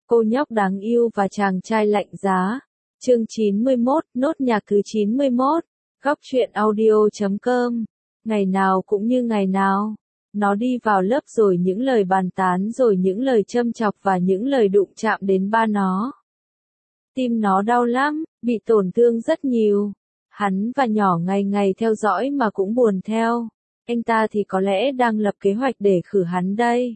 Cô nhóc đáng yêu và chàng trai lạnh giá. Chương 91, nốt nhạc thứ 91. Góc truyện audio.com. Ngày nào cũng như ngày nào. Nó đi vào lớp rồi những lời bàn tán rồi những lời châm chọc và những lời đụng chạm đến ba nó. Tim nó đau lắm, bị tổn thương rất nhiều. Hắn và nhỏ ngày ngày theo dõi mà cũng buồn theo. Anh ta thì có lẽ đang lập kế hoạch để khử hắn đây.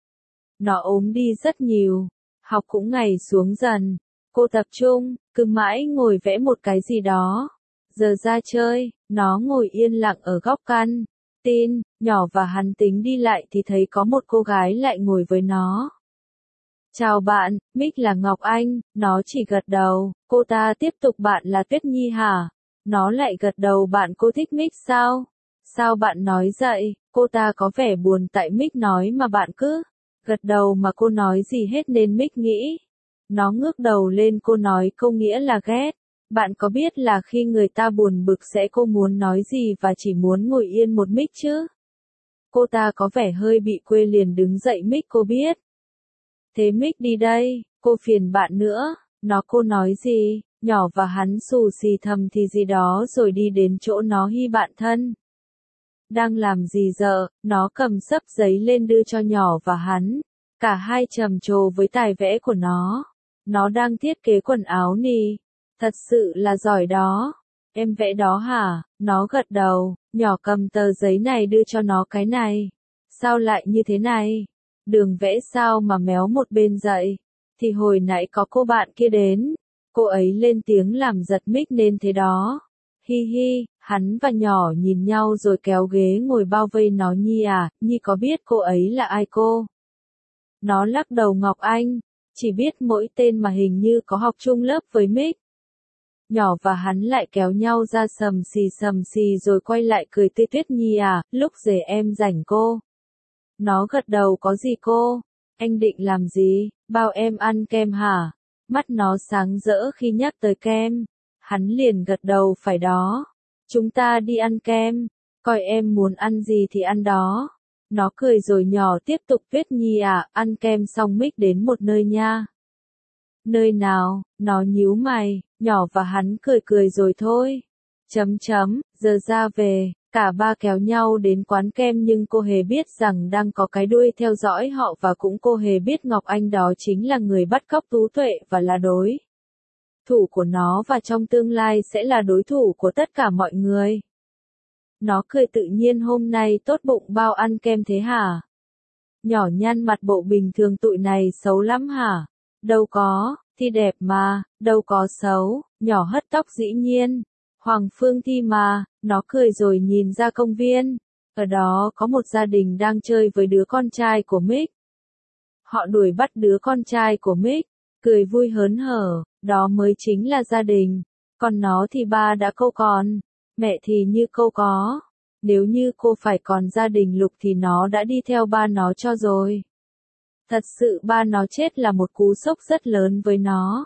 Nó ốm đi rất nhiều. Học cũng ngày xuống dần. Cô tập trung, cứ mãi ngồi vẽ một cái gì đó. Giờ ra chơi, nó ngồi yên lặng ở góc căn. Tin, nhỏ và hắn tính đi lại thì thấy có một cô gái lại ngồi với nó. Chào bạn, Mick là Ngọc Anh, nó chỉ gật đầu. Cô ta tiếp tục bạn là Tuyết Nhi hả? Nó lại gật đầu bạn cô thích Mick sao? Sao bạn nói vậy? Cô ta có vẻ buồn tại Mick nói mà bạn cứ gật đầu mà cô nói gì hết nên Mick nghĩ. Nó ngước đầu lên cô nói câu nghĩa là ghét. Bạn có biết là khi người ta buồn bực sẽ cô muốn nói gì và chỉ muốn ngồi yên một Mick chứ? Cô ta có vẻ hơi bị quê liền đứng dậy Mick cô biết. Thế Mick đi đây, cô phiền bạn nữa. Cô nói gì, nhỏ và hắn xù xì thầm thì gì đó rồi đi đến chỗ nó hi bạn thân. Đang làm gì giờ, nó cầm xấp giấy lên đưa cho nhỏ và hắn. Cả hai trầm trồ với tài vẽ của nó. Nó đang thiết kế quần áo nì. Thật sự là giỏi đó. Em vẽ đó hả? Nó gật đầu, nhỏ cầm tờ giấy này đưa cho nó cái này. Sao lại như thế này? Đường vẽ sao mà méo một bên vậy? Thì hồi nãy có cô bạn kia đến. Cô ấy lên tiếng làm giật Mick nên thế đó. Hi hi, hắn và nhỏ nhìn nhau rồi kéo ghế ngồi bao vây nó. Nhi à, Nhi có biết cô ấy là ai cô? Nó lắc đầu Ngọc Anh, chỉ biết mỗi tên mà hình như có học chung lớp với Mick. Nhỏ và hắn lại kéo nhau ra sầm xì rồi quay lại cười tươi Tuyết Nhi à, lúc rể em rảnh cô. Nó gật đầu có gì cô? Anh định làm gì? Bao em ăn kem hả? Mắt nó sáng rỡ khi nhắc tới kem. Hắn liền gật đầu phải đó. Chúng ta đi ăn kem. Coi em muốn ăn gì thì ăn đó. Nó cười rồi nhỏ tiếp tục Tuyết Nhi à, ăn kem xong Mick đến một nơi nha. Nơi nào? Nó nhíu mày, nhỏ và hắn cười rồi thôi. Giờ ra về, cả ba kéo nhau đến quán kem nhưng cô hề biết rằng đang có cái đuôi theo dõi họ và cũng cô hề biết Ngọc Anh đó chính là người bắt cóc Tú Tuệ và là đối thủ của nó và trong tương lai sẽ là đối thủ của tất cả mọi người. Nó cười tự nhiên hôm nay tốt bụng bao ăn kem thế hả? Nhỏ nhăn mặt bộ bình thường tụi này xấu lắm hả? Đâu có, thì đẹp mà, đâu có xấu, nhỏ hất tóc dĩ nhiên. Hoàng Phương Thi mà, nó cười rồi nhìn ra công viên. Ở đó có một gia đình đang chơi với đứa con trai của Mick. Họ đuổi bắt đứa con trai của Mick, cười vui hớn hở, đó mới chính là gia đình. Còn nó thì ba đã câu còn, mẹ thì như câu có. Nếu như cô phải còn gia đình Lục thì nó đã đi theo ba nó cho rồi. Thật sự ba nó chết là một cú sốc rất lớn với nó.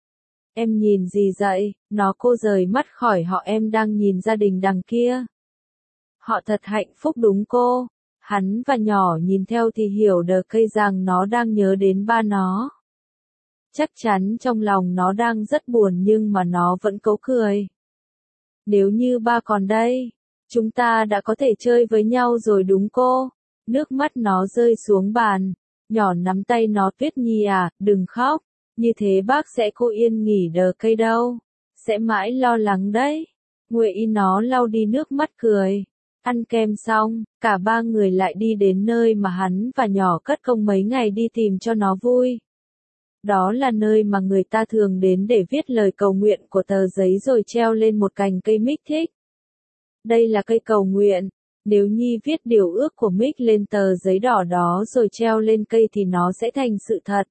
Em nhìn gì vậy? Cô rời mắt khỏi họ em đang nhìn gia đình đằng kia. Họ thật hạnh phúc đúng cô. Hắn và nhỏ nhìn theo thì hiểu được cây rằng nó đang nhớ đến ba nó. Chắc chắn trong lòng nó đang rất buồn nhưng mà nó vẫn cố cười. Nếu như ba còn đây, chúng ta đã có thể chơi với nhau rồi đúng cô? Nước mắt nó rơi xuống bàn. Nhỏ nắm tay nó Tuyết Nhi à, đừng khóc. Như thế bác sẽ cô yên nghỉ đờ cây đâu. Sẽ mãi lo lắng đấy. Nguệ y nó lau đi nước mắt cười. Ăn kem xong, cả ba người lại đi đến nơi mà hắn và nhỏ cất công mấy ngày đi tìm cho nó vui. Đó là nơi mà người ta thường đến để viết lời cầu nguyện của tờ giấy rồi treo lên một cành cây Mick thích. Đây là cây cầu nguyện. Nếu Nhi viết điều ước của Mick lên tờ giấy đỏ đó rồi treo lên cây thì nó sẽ thành sự thật.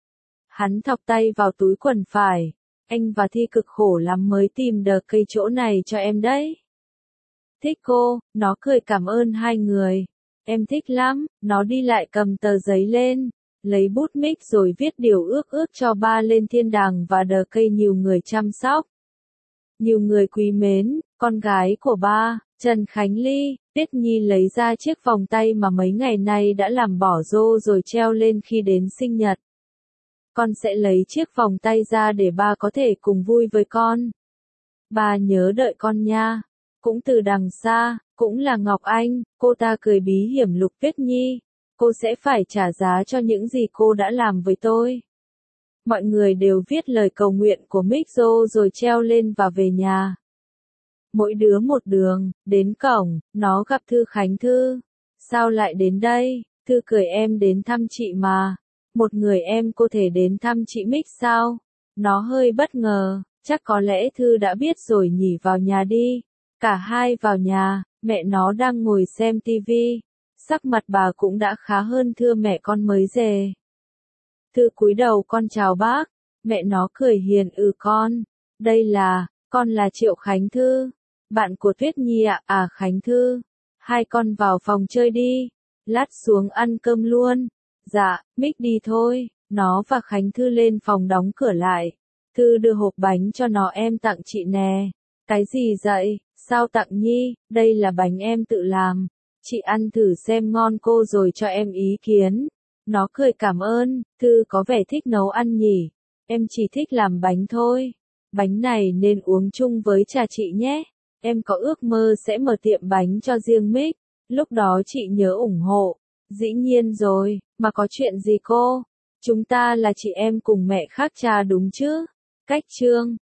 Hắn thọc tay vào túi quần phải. Anh và Thi cực khổ lắm mới tìm được cây chỗ này cho em đấy. Thích cô, nó cười cảm ơn hai người. Em thích lắm, nó đi lại cầm tờ giấy lên. Lấy bút Mick rồi viết điều ước cho ba lên thiên đàng và đờ cây nhiều người chăm sóc. Nhiều người quý mến, con gái của ba, Trần Khánh Ly, Tuyết Nhi lấy ra chiếc vòng tay mà mấy ngày nay đã làm bỏ rô rồi treo lên khi đến sinh nhật. con sẽ lấy chiếc vòng tay ra để ba có thể cùng vui với con. Ba nhớ đợi con nha. Cũng từ đằng xa, cũng là Ngọc Anh, cô ta cười bí hiểm Lục Tuyết Nhi. Cô sẽ phải trả giá cho những gì cô đã làm với tôi. Mọi người đều viết lời cầu nguyện của Mixo rồi treo lên và về nhà. Mỗi đứa một đường, đến cổng, nó gặp Thư Khánh. Thư, sao lại đến đây? Thư cười, em đến thăm chị mà. Một người em có thể đến thăm chị Mix sao? Nó hơi bất ngờ, chắc có lẽ Thư đã biết rồi nhỉ, vào nhà đi. Cả hai vào nhà, mẹ nó đang ngồi xem tivi. Sắc mặt bà cũng đã khá hơn, thưa mẹ con mới về. Thư cúi đầu, con chào bác. Mẹ nó cười hiền, con. Đây là, con là Triệu Khánh. Thư, bạn của Tuyết Nhi ạ. À Khánh. Thư, hai con vào phòng chơi đi. Lát xuống ăn cơm luôn. Dạ, Mix đi thôi. Nó và Khánh Thư lên phòng đóng cửa lại. Thư đưa hộp bánh cho nó, em tặng chị nè. Cái gì vậy? Sao tặng Nhi? Đây là bánh em tự làm. Chị ăn thử xem ngon cô rồi cho em ý kiến. Nó cười cảm ơn. Thư có vẻ thích nấu ăn nhỉ. Em chỉ thích làm bánh thôi. Bánh này nên uống chung với trà chị nhé. Em có ước mơ sẽ mở tiệm bánh cho riêng Mix. Lúc đó chị nhớ ủng hộ. Dĩ nhiên rồi, mà có chuyện gì cô? Chúng ta là chị em cùng mẹ khác cha đúng chứ? Cách chương